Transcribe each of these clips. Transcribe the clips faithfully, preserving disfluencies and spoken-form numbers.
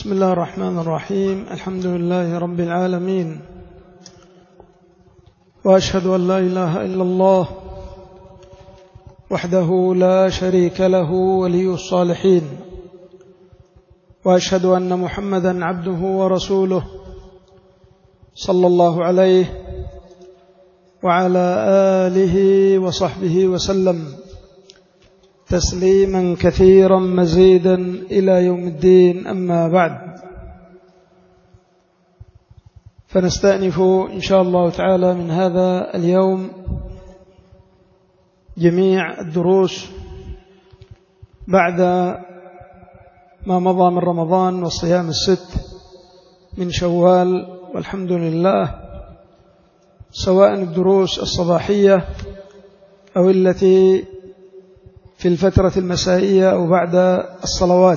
بسم الله الرحمن الرحيم. الحمد لله رب العالمين، وأشهد أن لا إله إلا الله وحده لا شريك له ولي الصالحين، وأشهد أن محمدا عبده ورسوله صلى الله عليه وعلى آله وصحبه وسلم تسليما كثيرا مزيدا إلى يوم الدين. أما بعد، فنستأنف إن شاء الله تعالى من هذا اليوم جميع الدروس بعد ما مضى من رمضان والصيام الست من شوال، والحمد لله، سواء الدروس الصباحية أو التي في الفترة المسائية أو بعد الصلوات،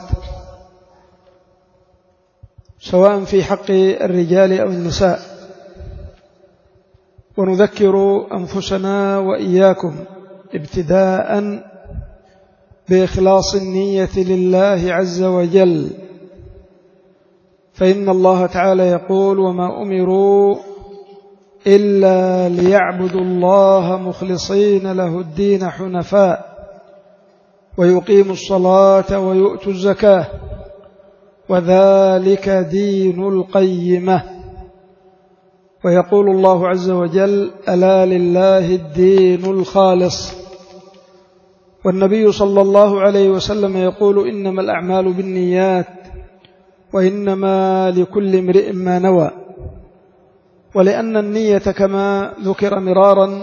سواء في حق الرجال أو النساء. ونذكر أنفسنا وإياكم ابتداء بإخلاص النية لله عز وجل، فإن الله تعالى يقول: وما أمروا إلا ليعبدوا الله مخلصين له الدين حنفاء ويقيموا الصلاة ويؤتوا الزكاة وذلك دين القيمة. ويقول الله عز وجل: ألا لله الدين الخالص. والنبي صلى الله عليه وسلم يقول: إنما الأعمال بالنيات وإنما لكل امرئ ما نوى. ولأن النية كما ذكر مرارا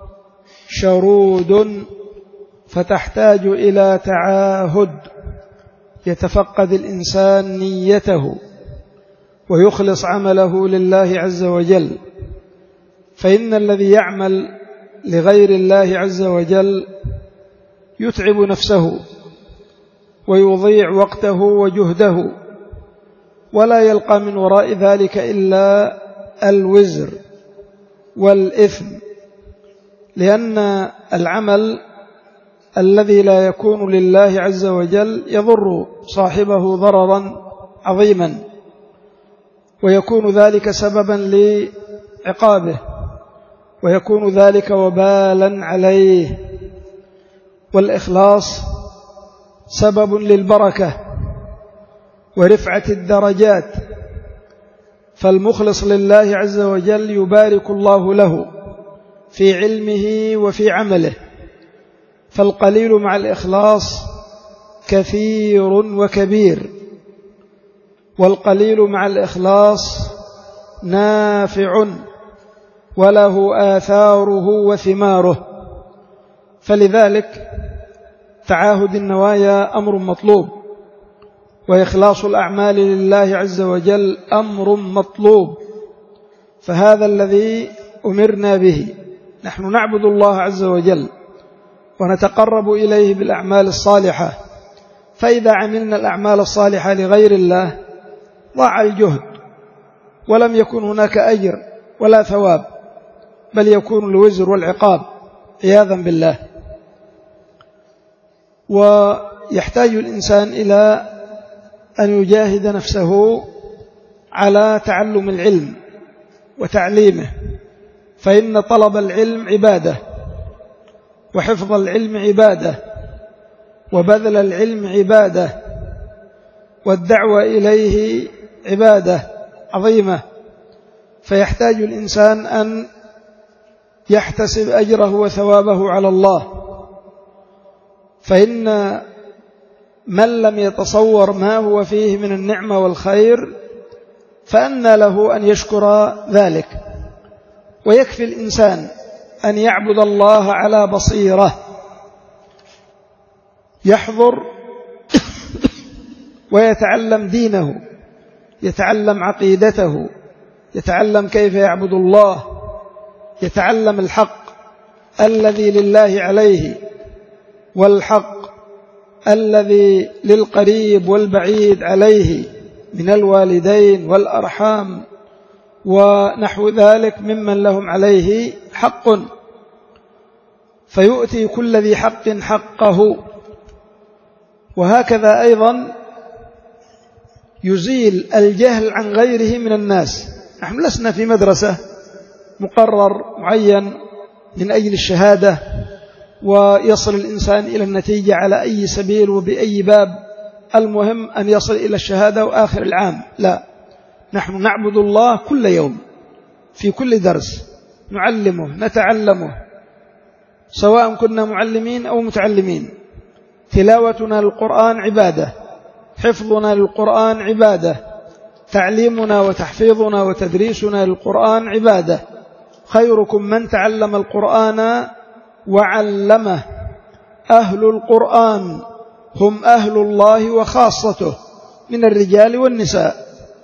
شرود، فتحتاج إلى تعاهد يتفقد الإنسان نيته ويخلص عمله لله عز وجل. فإن الذي يعمل لغير الله عز وجل يتعب نفسه ويضيع وقته وجهده، ولا يلقى من وراء ذلك إلا الوزر والإثم، لأن العمل الذي لا يكون لله عز وجل يضر صاحبه ضررا عظيما، ويكون ذلك سببا لعقابه، ويكون ذلك وبالا عليه. والإخلاص سبب للبركة ورفعة الدرجات، فالمخلص لله عز وجل يبارك الله له في علمه وفي عمله. فالقليل مع الإخلاص كثير وكبير، والقليل مع الإخلاص نافع وله آثاره وثماره. فلذلك تعاهد النوايا أمر مطلوب، وإخلاص الأعمال لله عز وجل أمر مطلوب. فهذا الذي أمرنا به. نحن نعبد الله عز وجل ونتقرب إليه بالأعمال الصالحة، فإذا عملنا الأعمال الصالحة لغير الله ضاع الجهد، ولم يكن هناك أجر ولا ثواب، بل يكون الوزر والعقاب عياذا بالله. ويحتاج الإنسان إلى أن يجاهد نفسه على تعلم العلم وتعليمه، فإن طلب العلم عبادة، وحفظ العلم عبادة، وبذل العلم عبادة، والدعوة إليه عبادة عظيمة. فيحتاج الإنسان أن يحتسب أجره وثوابه على الله، فإن من لم يتصور ما هو فيه من النعمة والخير فأنى له أن يشكر ذلك. ويكفي الإنسان أن يعبد الله على بصيرة، يحضر ويتعلم دينه، يتعلم عقيدته، يتعلم كيف يعبد الله، يتعلم الحق الذي لله عليه، والحق الذي للقريب والبعيد عليه من الوالدين والأرحام ونحو ذلك ممن لهم عليه حق، فيؤتي كل ذي حق حقه. وهكذا أيضا يزيل الجهل عن غيره من الناس. نحن لسنا في مدرسة مقرر معين من أجل الشهادة ويصل الإنسان إلى النتيجة على أي سبيل وبأي باب، المهم أن يصل إلى الشهادة وآخر العام. لا، نحن نعبد الله كل يوم في كل درس، نعلمه نتعلمه، سواء كنا معلمين أو متعلمين. تلاوتنا للقرآن عبادة، حفظنا للقرآن عبادة، تعليمنا وتحفيظنا وتدريسنا للقرآن عبادة. خيركم من تعلم القرآن وعلمه. أهل القرآن هم أهل الله وخاصته من الرجال والنساء.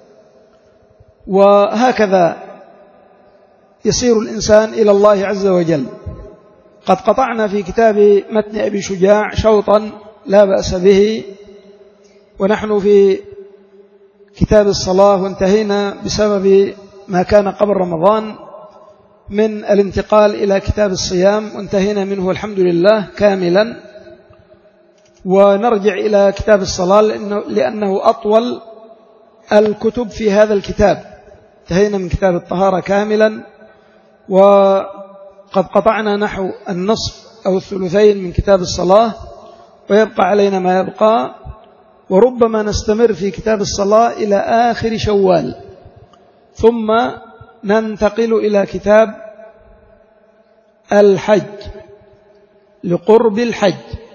وهكذا يصير الإنسان إلى الله عز وجل. قد قطعنا في كتاب متن أبي شجاع شوطا لا بأس به، ونحن في كتاب الصلاة وانتهينا بسبب ما كان قبل رمضان من الانتقال إلى كتاب الصيام، وانتهينا منه الحمد لله كاملا. ونرجع إلى كتاب الصلاة لأنه, لأنه أطول الكتب في هذا الكتاب. انتهينا من كتاب الطهارة كاملا، وقد قطعنا نحو النصف أو الثلثين من كتاب الصلاة، ويبقى علينا ما يبقى. وربما نستمر في كتاب الصلاة إلى آخر شوال، ثم ننتقل إلى كتاب الحج لقرب الحج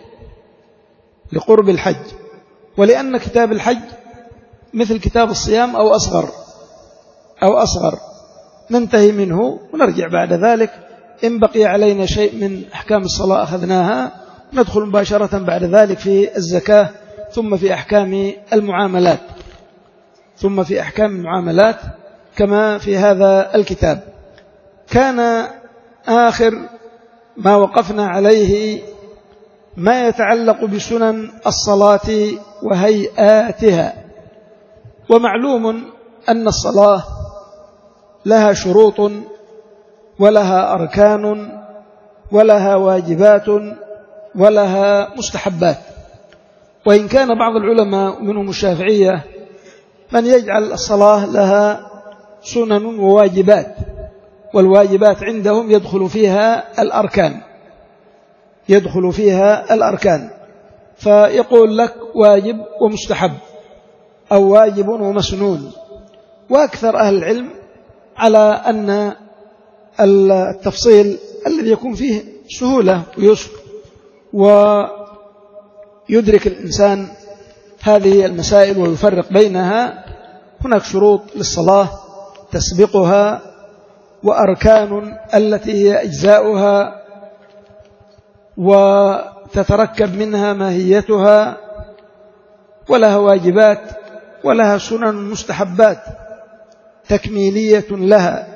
لقرب الحج ولأن كتاب الحج مثل كتاب الصيام أو أصغر أو أصغر ننتهي منه ونرجع بعد ذلك. إن بقي علينا شيء من أحكام الصلاة أخذناها، ندخل مباشرة بعد ذلك في الزكاة، ثم في أحكام المعاملات ثم في أحكام المعاملات كما في هذا الكتاب. كان آخر ما وقفنا عليه ما يتعلق بسنن الصلاة وهيئاتها. ومعلوم أن الصلاة لها شروط ولها أركان ولها واجبات ولها مستحبات. وإن كان بعض العلماء منهم الشافعية من يجعل الصلاة لها سنن وواجبات، والواجبات عندهم يدخل فيها الأركان يدخل فيها الأركان فيقول لك واجب ومستحب أو واجب ومسنون. وأكثر أهل العلم على أن التفصيل الذي يكون فيه سهولة ويسر ويدرك الإنسان هذه المسائل ويفرق بينها. هناك شروط للصلاة تسبقها، وأركان التي هي أجزاؤها وتتركب منها ماهيتها، ولها واجبات ولها سنن مستحبات تكميلية لها.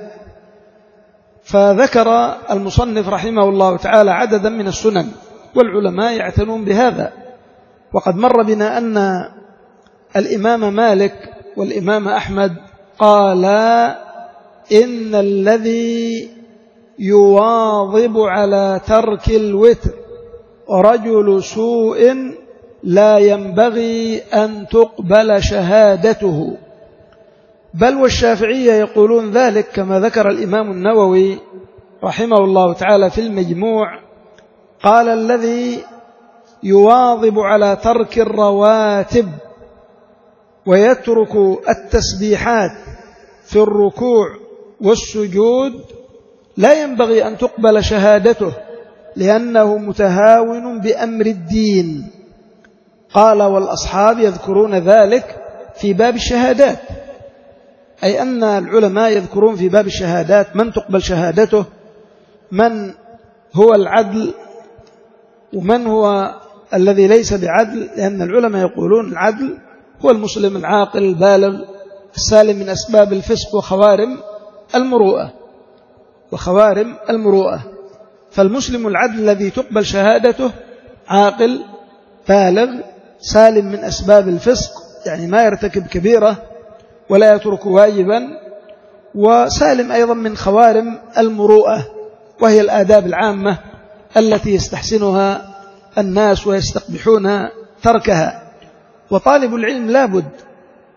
فذكر المصنف رحمه الله تعالى عددا من السنن، والعلماء يعتنون بهذا. وقد مر بنا أن الإمام مالك والإمام أحمد قالا إن الذي يواظب على ترك الوتر رجل سوء لا ينبغي أن تقبل شهادته. بل والشافعية يقولون ذلك كما ذكر الإمام النووي رحمه الله تعالى في المجموع. قال الذي يواظب على ترك الرواتب ويترك التسبيحات في الركوع والسجود لا ينبغي أن تقبل شهادته لأنه متهاون بأمر الدين. قال والأصحاب يذكرون ذلك في باب الشهادات، أي أن العلماء يذكرون في باب الشهادات من تقبل شهادته، من هو العدل ومن هو الذي ليس بعدل. لأن العلماء يقولون العدل هو المسلم العاقل البالغ السالم من أسباب الفسق وخوارم المروءة وخوارم المروءة. فالمسلم العدل الذي تقبل شهادته عاقل بالغ سالم من أسباب الفسق، يعني ما يرتكب كبيرة ولا يترك واجبا، وسالم أيضا من خوارم المروءة وهي الآداب العامة التي يستحسنها الناس ويستقبحون تركها. وطالب العلم لابد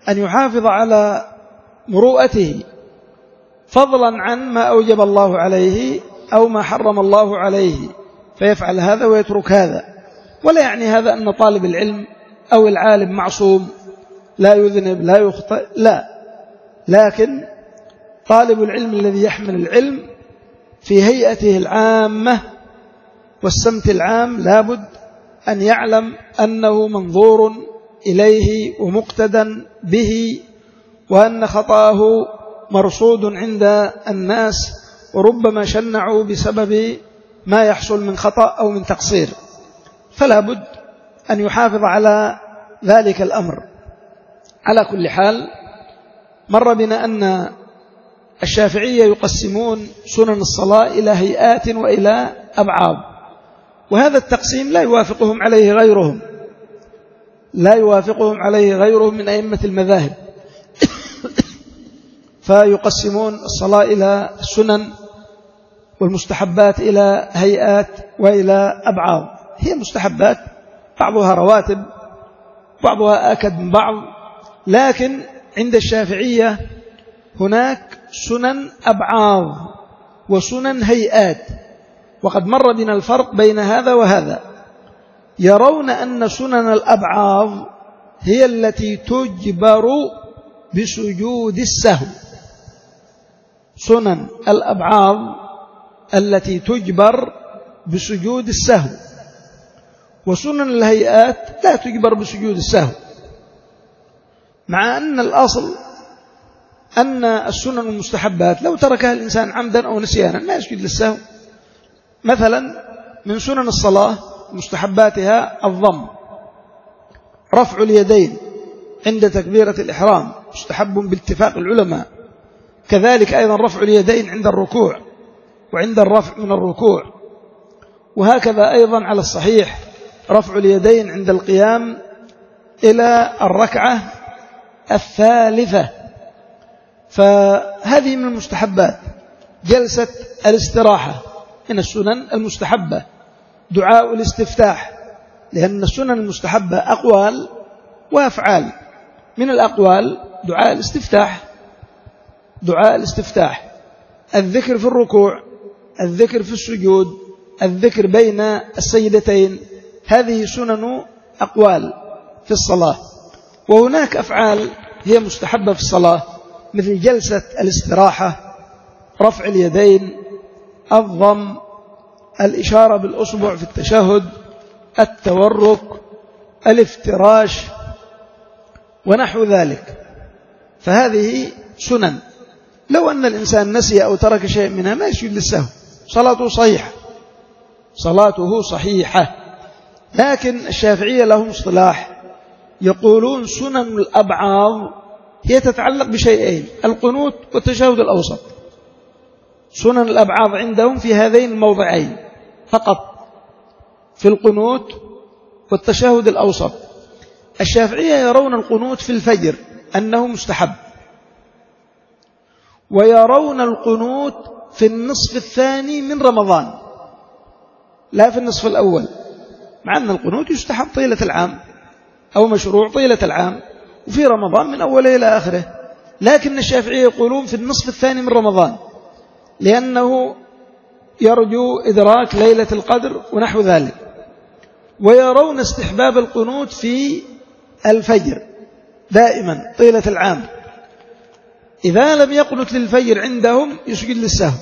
أن يحافظ على مروءته فضلا عن ما أوجب الله عليه أو ما حرم الله عليه، فيفعل هذا ويترك هذا. ولا يعني هذا أن طالب العلم أو العالم معصوم لا يذنب لا يخطئ، لا، لكن طالب العلم الذي يحمل العلم في هيئته العامة والسمت العام لابد أن يعلم أنه منظور إليه ومقتدى به، وأن خطأه مرصود عند الناس، وربما شنعوا بسبب ما يحصل من خطأ أو من تقصير، فلا بد أن يحافظ على ذلك الأمر. على كل حال، مر بنا أن الشافعية يقسمون سنن الصلاة إلى هيئات وإلى أبعاض، وهذا التقسيم لا يوافقهم عليه غيرهم لا يوافقهم عليه غيرهم من أئمة المذاهب. فيقسمون الصلاة إلى السنن والمستحبات إلى هيئات وإلى أبعاض. هي مستحبات بعضها رواتب بعضها آكد من بعض، لكن عند الشافعية هناك سنن أبعاض وسنن هيئات، وقد مر بنا الفرق بين هذا وهذا. يرون أن سنن الأبعاض هي التي تجبر بسجود السهو، سنن الأبعاض التي تجبر بسجود السهو، وسنن الهيئات لا تجبر بسجود السهو، مع أن الأصل أن السنن المستحبات لو تركها الإنسان عمدا أو نسيانا ما يسجد للسهو. مثلا من سنن الصلاة مستحباتها الضم، رفع اليدين عند تكبيرة الإحرام مستحب باتفاق العلماء، كذلك أيضا رفع اليدين عند الركوع وعند الرفع من الركوع، وهكذا أيضا على الصحيح رفع اليدين عند القيام إلى الركعة الثالثة. فهذه من المستحبات. جلسة الاستراحة من السنن المستحبة، دعاء الاستفتاح، لأن السنن المستحبة أقوال وأفعال. من الأقوال دعاء الاستفتاح دعاء الاستفتاح الذكر في الركوع، الذكر في السجود، الذكر بين السجدتين، هذه سنن أقوال في الصلاة. وهناك أفعال هي مستحبة في الصلاة، مثل جلسة الاستراحة، رفع اليدين، الضم، الإشارة بالأصبع في التشهد، التورك، الافتراش ونحو ذلك، فهذه سنن. لو أن الإنسان نسي أو ترك شيء منها ما يسجد للسهو، صلاته صحيحة صلاته صحيحة. لكن الشافعية لهم اصطلاح يقولون سنن الأبعاض هي تتعلق بشيئين: القنوت والتشهد الأوسط. سنن الأبعاض عندهم في هذين الموضعين فقط، في القنوت والتشهد الأوسط. الشافعية يرون القنوت في الفجر أنه مستحب، ويرون القنوت في النصف الثاني من رمضان لا في النصف الأول، مع أن القنوت يستحب طيلة العام أو مشروع طيلة العام، وفي رمضان من أوله إلى آخره. لكن الشافعية يقولون في النصف الثاني من رمضان، لأنه يرجو إدراك ليلة القدر ونحو ذلك. ويرون استحباب القنوت في الفجر دائما طيلة العام. إذا لم يقنت للفجر عندهم يسجد للسهو،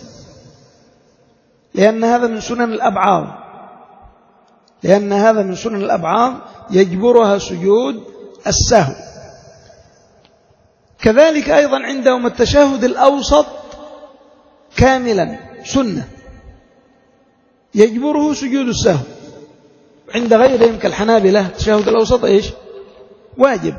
لأن هذا من سنن الأبعاض لأن هذا من سنن الأبعاض يجبرها سجود السهو. كذلك أيضا عندهم التشهد الأوسط كاملا سنة يجبره سجود السهو. عند غيرهم كالحنابلة التشهد الأوسط إيش؟ واجب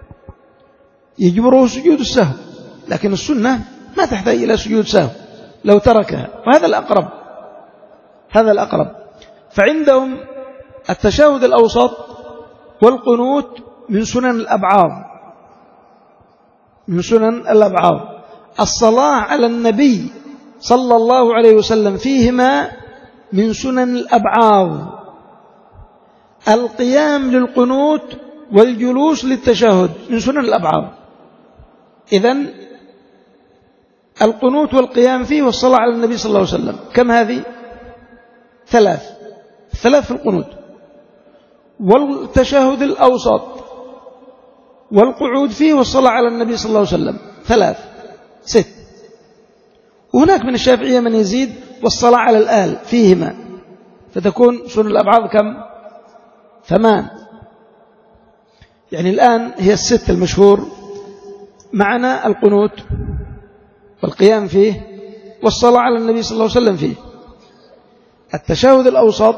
يجبره سجود السهو، لكن السنة ما تحتاج إلى سجود سهو لو تركها، وهذا الأقرب هذا الأقرب. فعندهم التشهد الأوسط والقنوت من سنن الأبعاض من سنن الأبعاض. الصلاة على النبي صلى الله عليه وسلم فيهما من سنن الأبعاض. القيام للقنوت والجلوس للتشهد من سنن الأبعاض، إذن القنوت والقيام فيه والصلاة على النبي صلى الله عليه وسلم كم هذه؟ ثلاث ثلاث في القنوت، والتشهد الأوسط والقعود فيه والصلاة على النبي صلى الله عليه وسلم ثلاث ست. وهناك من الشافعية من يزيد والصلاة على الآل فيهما، فتكون سنن الأبعاد كم؟ ثمان. يعني الآن هي الست المشهور معنا القنوت والقيام فيه والصلاة على النبي صلى الله عليه وسلم فيه، التشهد الأوسط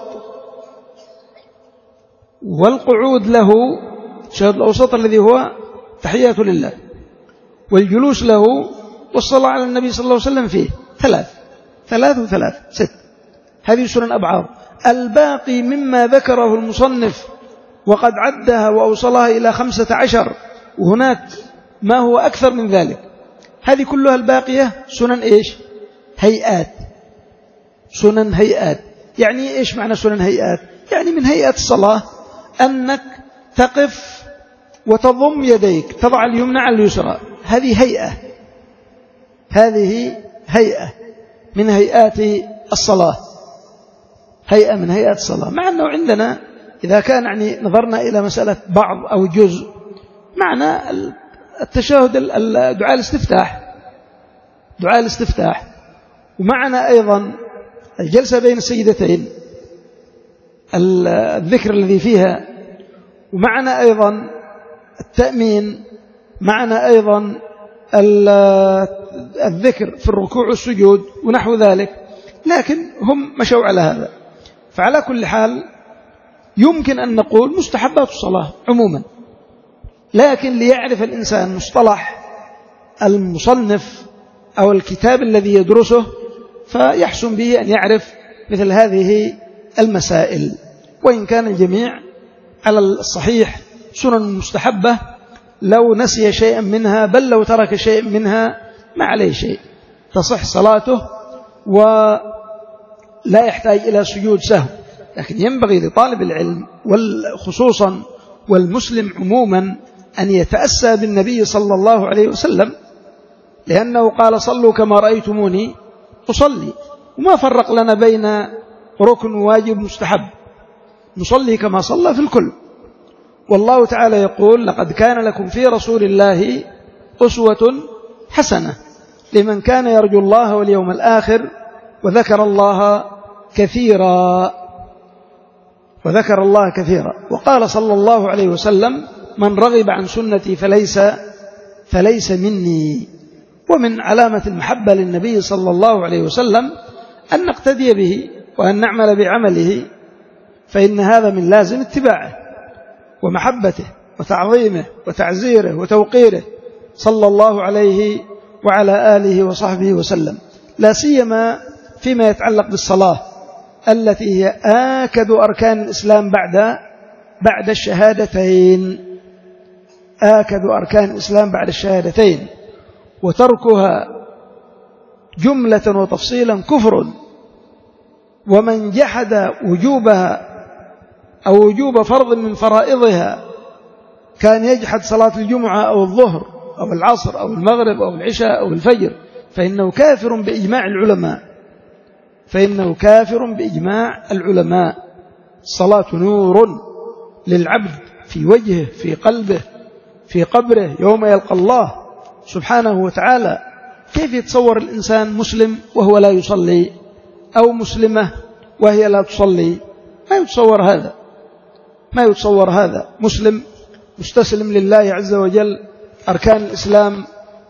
والقعود له، التشهد الأوسط الذي هو تحيات لله، والجلوس له، والصلاة على النبي صلى الله عليه وسلم فيه ثلاث ثلاث وثلاث ست. هذه سنن أبعاد. الباقي مما ذكره المصنف وقد عدها وأوصلها إلى خمسة عشر، وهناك ما هو أكثر من ذلك، هذه كلها الباقية سنن إيش؟ هيئات. سنن هيئات. يعني إيش معنى سنن هيئات؟ يعني من هيئة الصلاة أنك تقف وتضم يديك، تضع اليمنى على اليسرى، هذه هيئة، هذه هيئة من هيئات الصلاة، هيئة من هيئات الصلاة. مع أنه عندنا إذا كان يعني نظرنا إلى مسألة بعض أو جزء، معنى التشهد دعاء الاستفتاح، دعاء الاستفتاح، ومعنا أيضا الجلسة بين السجدتين الذكر الذي فيها، ومعنا أيضا التأمين، معنا أيضا الذكر في الركوع والسجود ونحو ذلك، لكن هم مشوا على هذا. فعلى كل حال يمكن أن نقول مستحبات الصلاة عموما، لكن ليعرف الإنسان مصطلح المصنف أو الكتاب الذي يدرسه فيحسن به أن يعرف مثل هذه المسائل. وإن كان الجميع على الصحيح سنن مستحبة، لو نسي شيئا منها بل لو ترك شيء منها ما عليه شيء، تصح صلاته ولا يحتاج إلى سجود سهو. لكن ينبغي لطالب العلم وخصوصا والمسلم عموما أن يتأسى بالنبي صلى الله عليه وسلم، لأنه قال صلوا كما رأيتموني أصلي، وما فرق لنا بين ركن واجب مستحب، نصلي كما صلى في الكل. والله تعالى يقول لقد كان لكم في رسول الله أسوة حسنة لمن كان يرجو الله واليوم الآخر وذكر الله كثيرا وذكر الله كثيرا. وقال صلى الله عليه وسلم من رغب عن سنتي فليس فليس مني. ومن علامة المحبة للنبي صلى الله عليه وسلم أن نقتدي به وأن نعمل بعمله، فإن هذا من لازم اتباعه ومحبته وتعظيمه وتعزيره وتوقيره صلى الله عليه وعلى آله وصحبه وسلم، لا سيما فيما يتعلق بالصلاة التي هي آكد أركان الإسلام بعد بعد الشهادتين، آكد أركان الإسلام بعد الشهادتين، وتركها جملة وتفصيلا كفر. ومن جحد وجوبها أو وجوب فرض من فرائضها، كان يجحد صلاة الجمعة أو الظهر أو العصر أو المغرب أو العشاء أو الفجر، فإنه كافر بإجماع العلماء فإنه كافر بإجماع العلماء. الصلاة نور للعبد في وجهه، في قلبه، في قبره، يوم يلقى الله سبحانه وتعالى. كيف يتصور الإنسان مسلم وهو لا يصلي، أو مسلمة وهي لا تصلي؟ ما يتصور هذا، ما يتصور هذا. مسلم مستسلم لله عز وجل، أركان الإسلام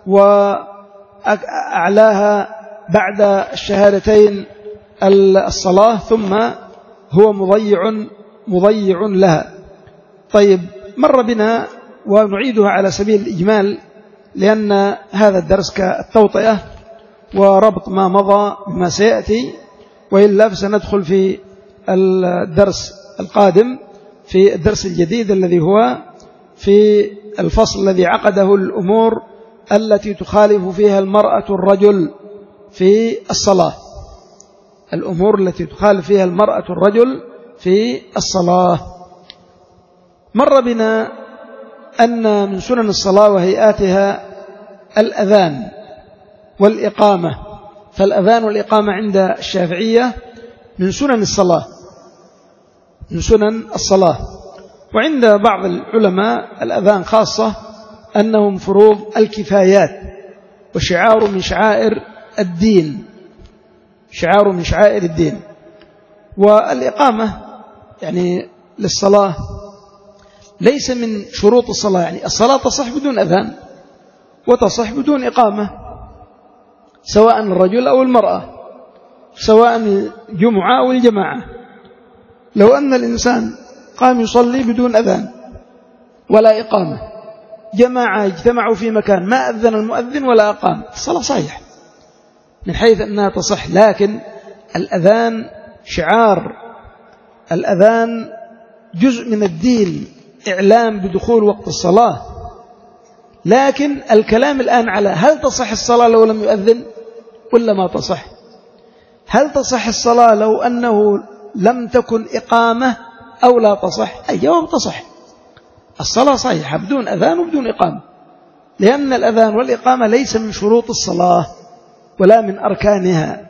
وأعلاها بعد الشهادتين الصلاة، ثم هو مضيع مضيع لها. طيب، مر بنا ونعيدها على سبيل الإجمال، لأن هذا الدرس كالتوطئة وربط ما مضى بما سيأتي، وإلا فسندخل في الدرس القادم في الدرس الجديد الذي هو في الفصل الذي عقده الأمور التي تخالف فيها المرأة الرجل في الصلاة، الأمور التي تخالف فيها المرأة الرجل في الصلاة. مر بنا أن من سنن الصلاة وهيئاتها الأذان والإقامة، فالأذان والإقامة عند الشافعية من سنن الصلاة من سنن الصلاة وعند بعض العلماء الأذان خاصة أنهم فروض الكفايات وشعار من شعائر الدين شعار من شعائر الدين. والإقامة يعني للصلاة ليس من شروط الصلاة، يعني الصلاة تصح بدون أذان وتصح بدون إقامة، سواء الرجل أو المرأة، سواء الجمعة أو الجماعة. لو أن الإنسان قام يصلي بدون أذان ولا إقامة، جماعة اجتمعوا في مكان ما أذن المؤذن ولا أقام، الصلاة صحيحة من حيث أنها تصح. لكن الأذان شعار، الأذان جزء من الدين، إعلام بدخول وقت الصلاة. لكن الكلام الآن على هل تصح الصلاة لو لم يؤذن ولا ما تصح؟ هل تصح الصلاة لو أنه لم تكن إقامة أو لا تصح؟ الجواب تصح، الصلاة صحيحة بدون أذان وبدون إقامة، لأن الأذان والإقامة ليس من شروط الصلاة ولا من أركانها،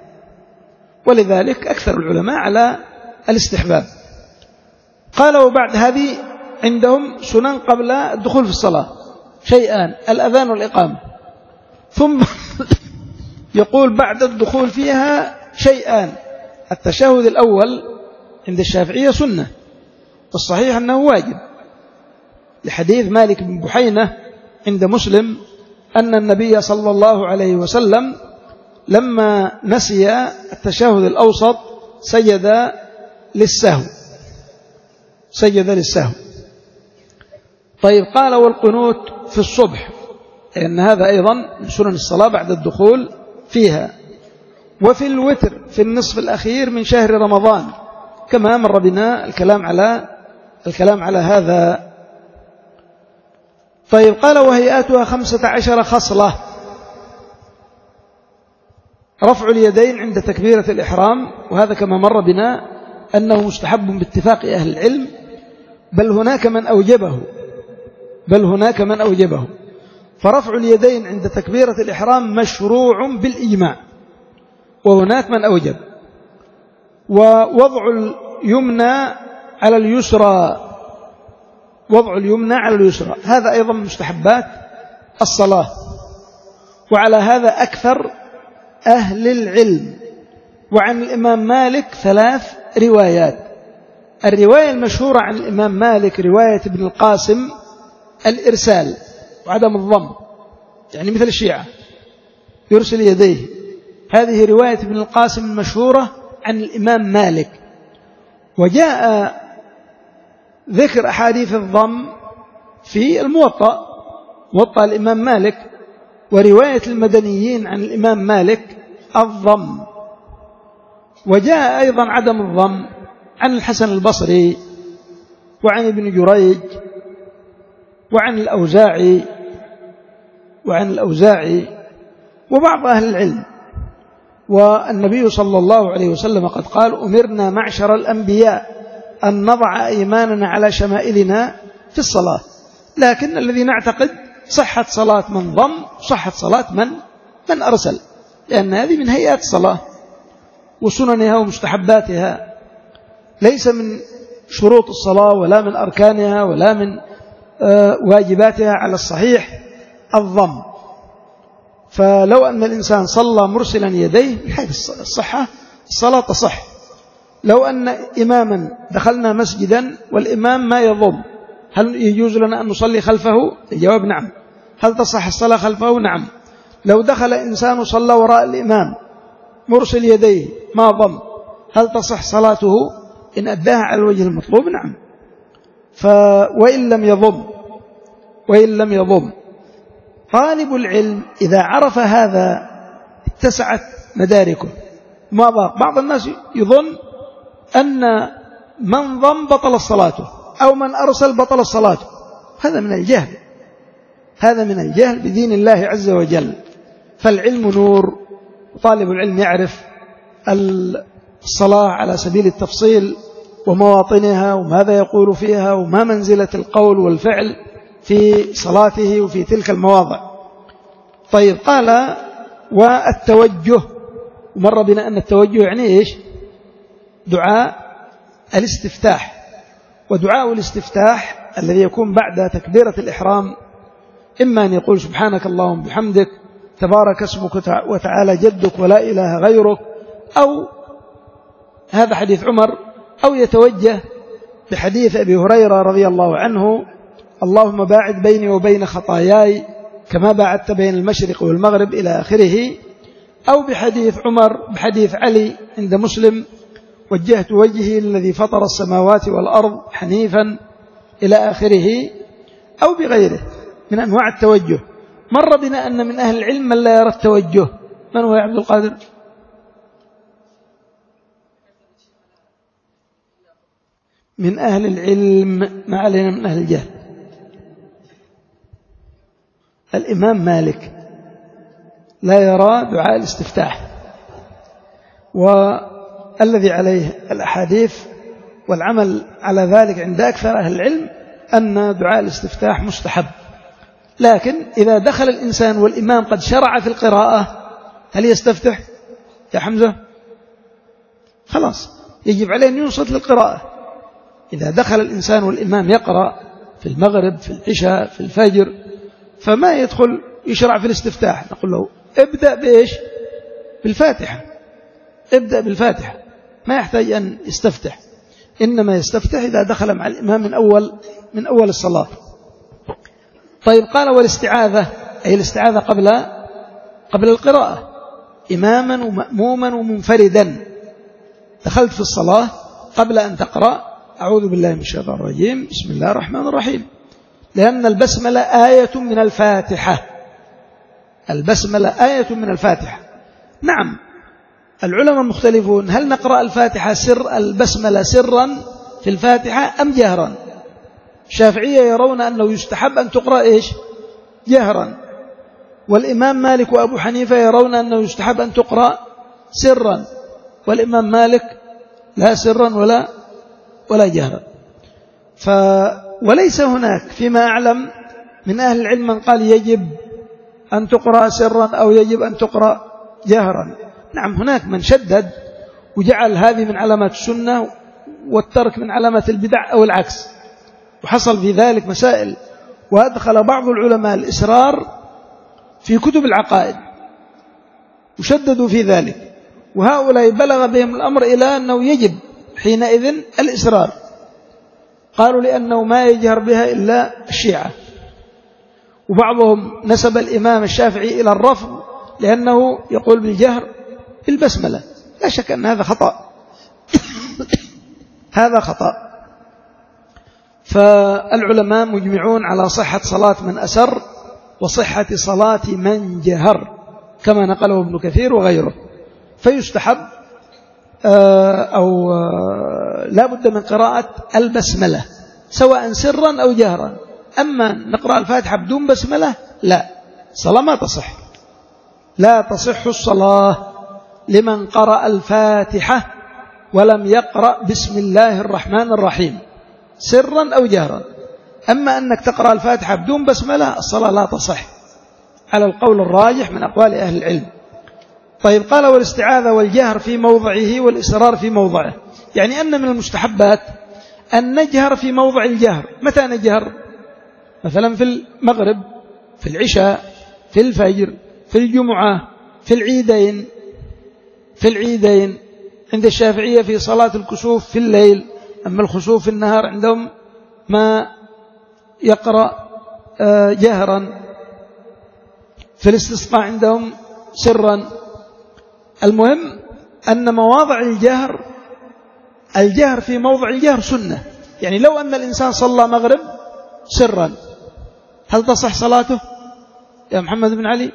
ولذلك أكثر العلماء على الاستحباب. قالوا بعد هذه عندهم سنن قبل الدخول في الصلاة شيئان، الأذان والإقامة، ثم يقول بعد الدخول فيها شيئان. التشهد الأول عند الشافعية سنة، والصحيح أنه واجب لحديث مالك بن بحينة عند مسلم أن النبي صلى الله عليه وسلم لما نسي التشهد الأوسط سجد للسهو سجد للسهو طيب قال والقنوت في الصبح، لأن هذا أيضا من سنن الصلاة بعد الدخول فيها، وفي الوتر في النصف الأخير من شهر رمضان، كما مر بنا الكلام على الكلام على هذا. طيب قال وهيئاتها خمسة عشر خصلة. رفع اليدين عند تكبيرة الإحرام، وهذا كما مر بنا أنه مستحب باتفاق أهل العلم، بل هناك من أوجبه بل هناك من أوجبه فرفع اليدين عند تكبيرة الإحرام مشروع بالإجماع، وهناك من أوجب. ووضع اليمنى على اليسرى وضع اليمنى على اليسرى هذا أيضا من مستحبات الصلاة، وعلى هذا أكثر أهل العلم. وعن الإمام مالك ثلاث روايات. الرواية المشهورة عن الإمام مالك رواية ابن القاسم الإرسال وعدم الضم، يعني مثل الشيعة يرسل يديه، هذه رواية ابن القاسم المشهورة عن الإمام مالك. وجاء ذكر أحاديث الضم في الموطأ موطأ الإمام مالك، ورواية المدنيين عن الإمام مالك الضم. وجاء أيضا عدم الضم عن الحسن البصري وعن ابن جريج وعن الأوزاعي وعن الأوزاعي وبعض أهل العلم. والنبي صلى الله عليه وسلم قد قال أمرنا معشر الأنبياء أن نضع أيماننا على شمائلنا في الصلاة، لكن الذي نعتقد صحة صلاة من ضم صحة صلاة من من أرسل، لأن هذه من هيئات الصلاة وسننها ومستحباتها، ليس من شروط الصلاة ولا من أركانها ولا من واجباتها على الصحيح الضم. فلو أن الإنسان صلى مرسلا يديه من حيث الصحة الصلاة تصح. لو أن إماما دخلنا مسجدا والإمام ما يضم، هل يجوز لنا أن نصلي خلفه؟ الجواب نعم. هل تصح الصلاة خلفه؟ نعم. لو دخل إنسان صلى وراء الإمام مرسل يديه ما ضم، هل تصح صلاته إن أداها على الوجه المطلوب؟ نعم. ف وإن لم يضم وإن لم يضم طالب العلم إذا عرف هذا اتسعت مداركه. ما ضاق. بعض الناس يظن أن من ضم بطل صلاته أو من أرسل بطل صلاته، هذا من الجهل هذا من الجهل بدين الله عز وجل. فالعلم نور، طالب العلم يعرف الصلاة على سبيل التفصيل ومواطنها وماذا يقول فيها وما منزلة القول والفعل في صلاته وفي تلك المواضع. طيب قال والتوجه، مر بنا أن التوجه يعني إيش؟ دعاء الاستفتاح. ودعاء الاستفتاح الذي يكون بعد تكبيرة الإحرام إما أن يقول سبحانك اللهم بحمدك تبارك اسمك وتعالى جدك ولا إله غيرك، أو هذا حديث عمر، أو يتوجه بحديث أبي هريرة رضي الله عنه اللهم باعد بيني وبين خطاياي كما باعدت بين المشرق والمغرب إلى آخره، أو بحديث عمر بحديث علي عند مسلم وجهت وجهي للذي فطر السماوات والأرض حنيفا إلى آخره، أو بغيره من أنواع التوجه. مر بنا أن من أهل العلم من لا يرى التوجه. من هو يا عبد القادر؟ من أهل العلم، ما علينا من أهل الجهل. الإمام مالك لا يرى دعاء الاستفتاح، والذي عليه الأحاديث والعمل على ذلك عند أكثر أهل العلم أن دعاء الاستفتاح مستحب. لكن إذا دخل الإنسان والإمام قد شرع في القراءة هل يستفتح يا حمزة؟ خلاص يجب عليه أن ينصت للقراءة. إذا دخل الإنسان والإمام يقرأ في المغرب في العشاء في الفجر فما يدخل يشرع في الاستفتاح، نقول له ابدأ بإيش؟ بالفاتحة، ابدأ بالفاتحة، ما يحتاج أن يستفتح، إنما يستفتح إذا دخل مع الإمام من أول من أول الصلاة. طيب قال والاستعاذة، أي الاستعاذة قبل قبل القراءة، إماما ومأموما ومنفردا. دخلت في الصلاة قبل أن تقرأ أعوذ بالله من الشيطان الرجيم بسم الله الرحمن الرحيم، لأن البسملة آية من الفاتحة، البسملة آية من الفاتحة. نعم العلماء مختلفون، هل نقرأ الفاتحة سر البسملة سرا في الفاتحة أم جهرا؟ الشافعية يرون أنه يستحب أن تقرأ إيش؟ جهرا، والإمام مالك وأبو حنيفة يرون أنه يستحب أن تقرأ سرا، والإمام مالك لا سرا ولا ولا جهرا. ف وليس هناك فيما أعلم من أهل العلم من قال يجب أن تقرأ سرا أو يجب أن تقرأ جهرا. نعم هناك من شدد وجعل هذه من علامات السنة والترك من علامات البدع أو العكس، وحصل في ذلك مسائل، وأدخل بعض العلماء الإسرار في كتب العقائد وشددوا في ذلك، وهؤلاء بلغ بهم الأمر إلى أنه يجب حينئذ الإسرار، قالوا لأنه ما يجهر بها إلا الشيعة. وبعضهم نسب الإمام الشافعي إلى الرفض لأنه يقول بالجهر بالبسملة. لا شك أن هذا خطأ هذا خطأ. فالعلماء مجمعون على صحة صلاة من أسر وصحة صلاة من جهر كما نقله ابن كثير وغيره. فيستحب أو لا بد من قراءة البسملة سواء سرا أو جهرا. أما نقرأ الفاتحة بدون بسملة لا، الصلاة ما تصح، لا تصح الصلاة لمن قرأ الفاتحة ولم يقرأ بسم الله الرحمن الرحيم سرا أو جهرا. أما أنك تقرأ الفاتحة بدون بسملة الصلاة لا تصح على القول الراجح من أقوال أهل العلم. طيب قال والاستعاذة والجهر في موضعه والإسرار في موضعه، يعني أن من المستحبات أن نجهر في موضع الجهر. متى نجهر؟ مثلا في المغرب في العشاء في الفجر في الجمعة في العيدين في العيدين عند الشافعية في صلاة الكسوف في الليل، أما الخسوف في النهار عندهم ما يقرأ جهرا، في الاستسقاء عندهم سرا. المهم أن مواضع الجهر الجهر في موضع الجهر سنة. يعني لو أن الإنسان صلى مغرب سرا هل تصح صلاته يا محمد بن علي؟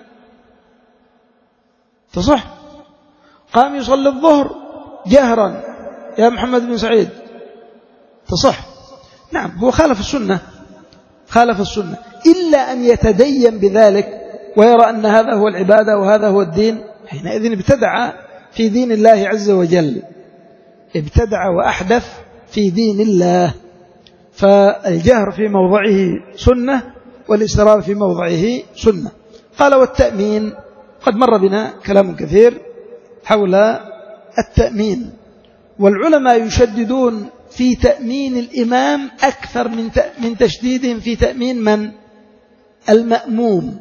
تصح. قام يصلي الظهر جهرا يا محمد بن سعيد تصح. نعم هو خالف السنة، خالف السنة، إلا أن يتدين بذلك ويرى أن هذا هو العبادة وهذا هو الدين، حينئذ ابتدع في دين الله عز وجل، ابتدع وأحدث في دين الله. فالجهر في موضعه سنة والإسرار في موضعه سنة. قال والتأمين، قد مر بنا كلام كثير حول التأمين، والعلماء يشددون في تأمين الإمام أكثر من من تشديدهم في تأمين من؟ المأموم.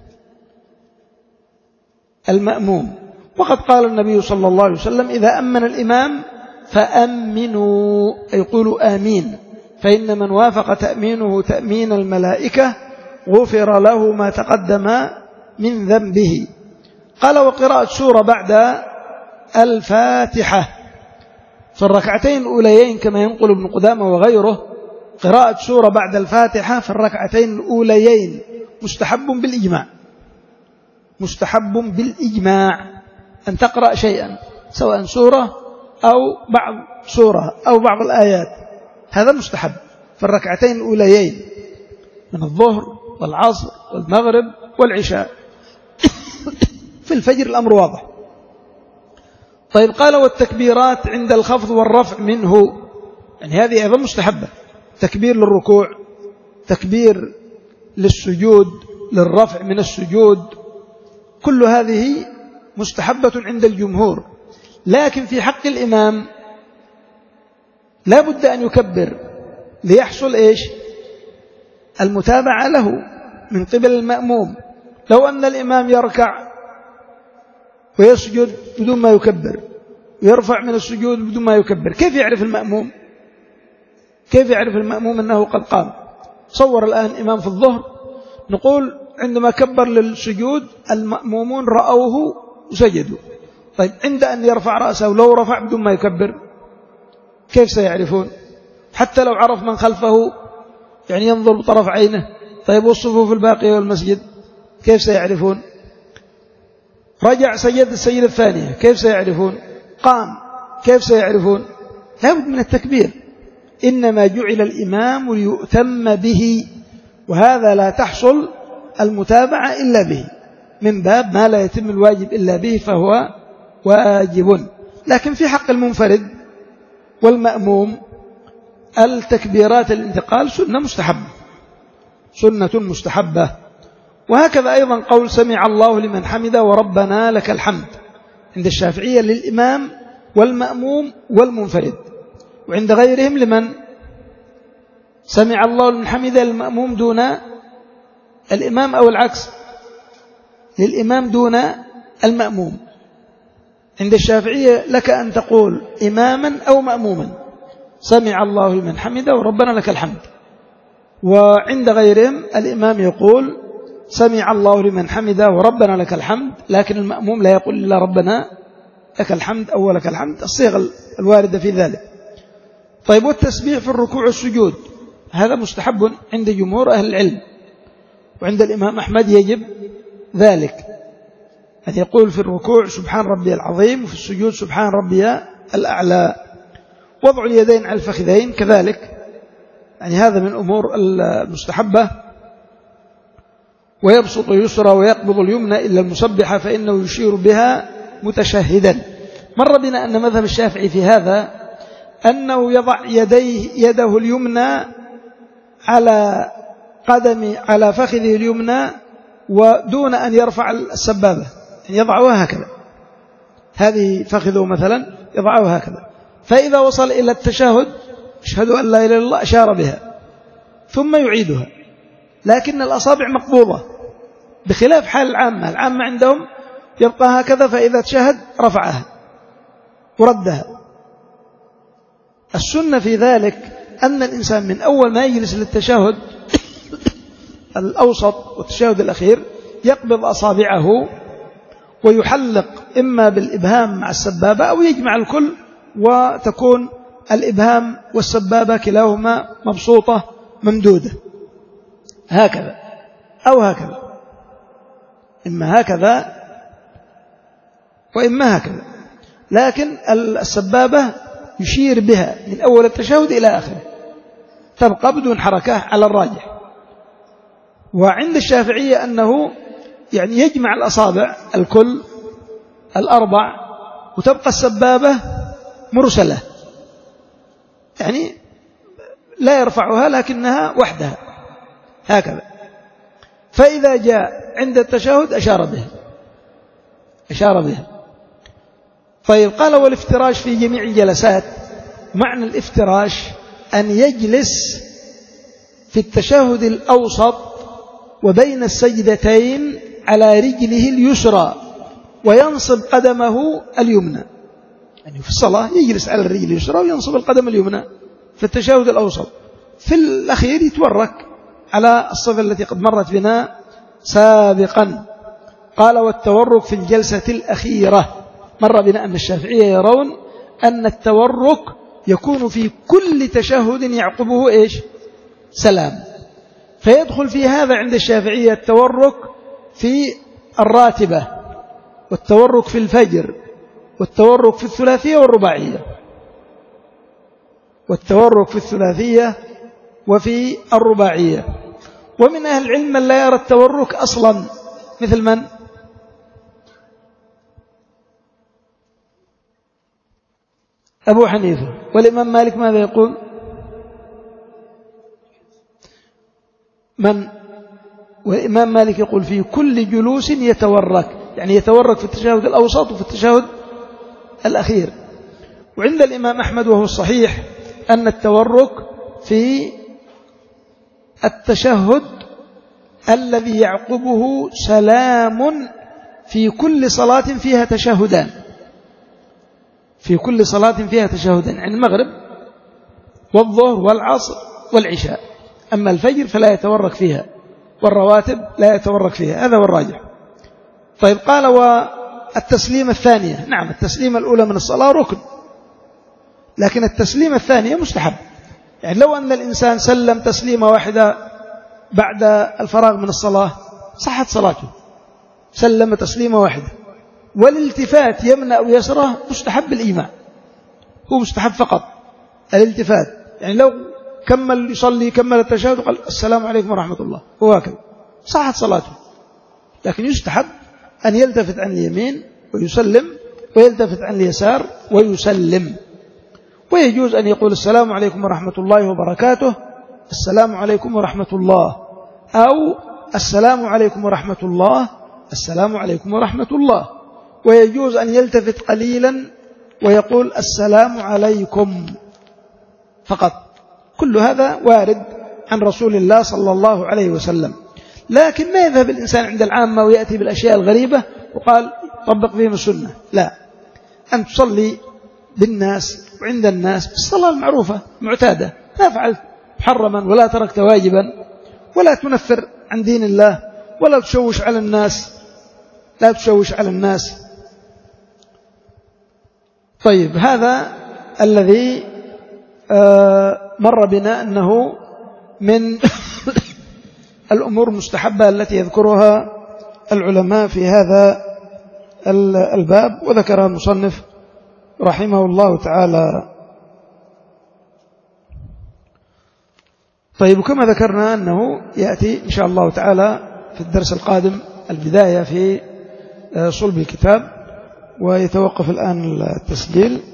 المأموم. وقد قال النبي صلى الله عليه وسلم إذا أمن الإمام فأمنوا، يقولوا آمين، فإن من وافق تأمينه تأمين الملائكة غفر له ما تقدم من ذنبه. قال وقراءة سورة بعد الفاتحة في الركعتين الأوليين كما ينقل ابن قدامة وغيره، قراءة سورة بعد الفاتحة في الركعتين الأوليين مستحب بالإجماع، مستحب بالإجماع أن تقرأ شيئا سواء سورة أو بعض سورة أو بعض الآيات، هذا مستحب في الركعتين الأوليين من الظهر والعصر والمغرب والعشاء. في الفجر الأمر واضح. طيب قال والتكبيرات عند الخفض والرفع منه، يعني هذه أيضا مستحبة، تكبير للركوع، تكبير للسجود، للرفع من السجود، كل هذه مستحبة عند الجمهور. لكن في حق الإمام لا بد أن يكبر ليحصل إيش؟ المتابعة له من قبل المأموم. لو أن الإمام يركع ويسجد بدون ما يكبر، ويرفع من السجود بدون ما يكبر، كيف يعرف المأموم؟ كيف يعرف المأموم أنه قد قام؟ صور الآن إمام في الظهر، نقول عندما كبر للسجود المأمومون رأوه وسجدوا. طيب عند أن يرفع رأسه لو رفع بدون ما يكبر كيف سيعرفون؟ حتى لو عرف من خلفه يعني ينظر بطرف عينه. طيب والصفوف الباقية والمسجد كيف سيعرفون؟ رجع سجد السجدة الثانية كيف سيعرفون؟ قام كيف سيعرفون؟ لا بد من التكبير. إنما جعل الإمام ليؤتم به، وهذا لا تحصل المتابعة إلا به، من باب ما لا يتم الواجب إلا به فهو واجب. لكن في حق المنفرد والمأموم التكبيرات الانتقال سنة مستحبة، سنة مستحبة. وهكذا أيضا قول سمع الله لمن حمده وربنا لك الحمد عند الشافعية للإمام والمأموم والمنفرد، وعند غيرهم لمن؟ سمع الله لمن حمده للمأموم دون الإمام، أو العكس للإمام دون المأموم. عند الشافعية لك أن تقول إماما أو مأموما سمع الله لمن حمده وربنا لك الحمد، وعند غيرهم الإمام يقول سمع الله لمن حمده وربنا لك الحمد، لكن المأموم لا يقول إلا ربنا لك الحمد أو لك الحمد، الصيغة الواردة في ذلك. طيب والتسبيح في الركوع والسجود هذا مستحب عند جمهور أهل العلم، وعند الإمام أحمد يجب ذلك، أن يقول في الركوع سبحان ربي العظيم، وفي السجود سبحان ربي الأعلى. وضع اليدين على الفخذين كذلك، يعني هذا من أمور المستحبة. ويبسط يسرى ويقبض اليمنى إلا المسبحة فإنه يشير بها متشهدا. مر بنا أن مذهب الشافعي في هذا أنه يضع يديه يده اليمنى على قدم على فخذه اليمنى ودون أن يرفع السبابة، يعني يضعها هكذا، هذه فخذه مثلا يضعها هكذا، فإذا وصل إلى التشهد أشهد أن لا إله إلا الله أشار بها ثم يعيدها، لكن الأصابع مقبوضة بخلاف حال العامة. العامة عندهم يبقى هكذا، فإذا تشهد رفعها وردها. السنة في ذلك أن الإنسان من أول ما يجلس للتشهد الأوسط والتشهد الأخير يقبض أصابعه ويحلق إما بالإبهام مع السبابة أو يجمع الكل، وتكون الإبهام والسبابة كلاهما مبسوطة ممدودة هكذا أو هكذا، إما هكذا وإما هكذا، لكن السبابة يشير بها من أول التشهد إلى آخره، تبقى بدون حركة على الراجح. وعند الشافعية أنه يعني يجمع الأصابع الكل الأربع وتبقى السبابة مرسلة، يعني لا يرفعها لكنها وحدها هكذا. فإذا جاء عند التشهد أشار به أشار به طيب قال والافتراش في جميع الجلسات. معنى الافتراش أن يجلس في التشهد الأوسط وبين السجدتين على رجله اليسرى وينصب قدمه اليمنى، يعني في الصلاة يجلس على الرجل اليسرى وينصب القدم اليمنى في التشهد الأوسط. في الأخير يتورك على الصفة التي قد مرت بنا سابقا. قال والتورك في الجلسة الأخيرة. مر بنا أن الشافعية يرون أن التورك يكون في كل تشهد يعقبه إيش؟ سلام. فيدخل في هذا عند الشافعية التورك في الراتبة، والتورك في الفجر، والتورك في الثلاثية والرباعية، والتورك في الثلاثية وفي الرباعية. ومن أهل العلم من لا يرى التورك أصلا، مثل من؟ أبو حنيفة. والإمام مالك ماذا يقول؟ من؟ والإمام مالك يقول في كل جلوس يتورك، يعني يتورك في التشهد الأوسط وفي التشهد الأخير. وعند الإمام أحمد وهو الصحيح أن التورك في التشهد الذي يعقبه سلام في كل صلاة فيها تشهدان، في كل صلاة فيها تشهدان، يعني المغرب والظهر والعصر والعشاء. أما الفجر فلا يتورك فيها، والرواتب لا يتورك فيها، هذا هو الراجح. طيب قال والتسليمة الثانية. نعم التسليمة الأولى من الصلاة ركن، لكن التسليمة الثانية مستحب. يعني لو أن الإنسان سلم تسليمة واحدة بعد الفراغ من الصلاة صحت صلاته، سلم تسليمة واحدة. والالتفات يمنى أو يسره مستحب الإيمان، هو مستحب فقط الالتفات. يعني لو كمل يصلي كمل التشهد وقال السلام عليكم ورحمة الله وهكذا صحت صلاته. لكن يستحب أن يلتفت عن اليمين ويسلم، ويلتفت عن اليسار ويسلم. ويجوز أن يقول السلام عليكم ورحمة الله وبركاته، السلام عليكم ورحمة الله، أو السلام عليكم ورحمة الله، السلام عليكم ورحمة الله. ويجوز أن يلتفت قليلا ويقول السلام عليكم فقط. كل هذا وارد عن رسول الله صلى الله عليه وسلم. لكن ما يذهب الإنسان عند العامة ويأتي بالأشياء الغريبة وقال طبق فيهم السنة. لا، أن تصلي بالناس وعند الناس بالصلاة المعروفة معتادة، لا فعلت محرما ولا تركت واجبا ولا تنفر عن دين الله ولا تشوش على الناس، لا تشوش على الناس. طيب هذا الذي مر بنا أنه من الأمور المستحبة التي يذكرها العلماء في هذا الباب، وذكرها المصنف رحمه الله تعالى. طيب كما ذكرنا أنه يأتي إن شاء الله تعالى في الدرس القادم البداية في صلب الكتاب، ويتوقف الآن التسجيل.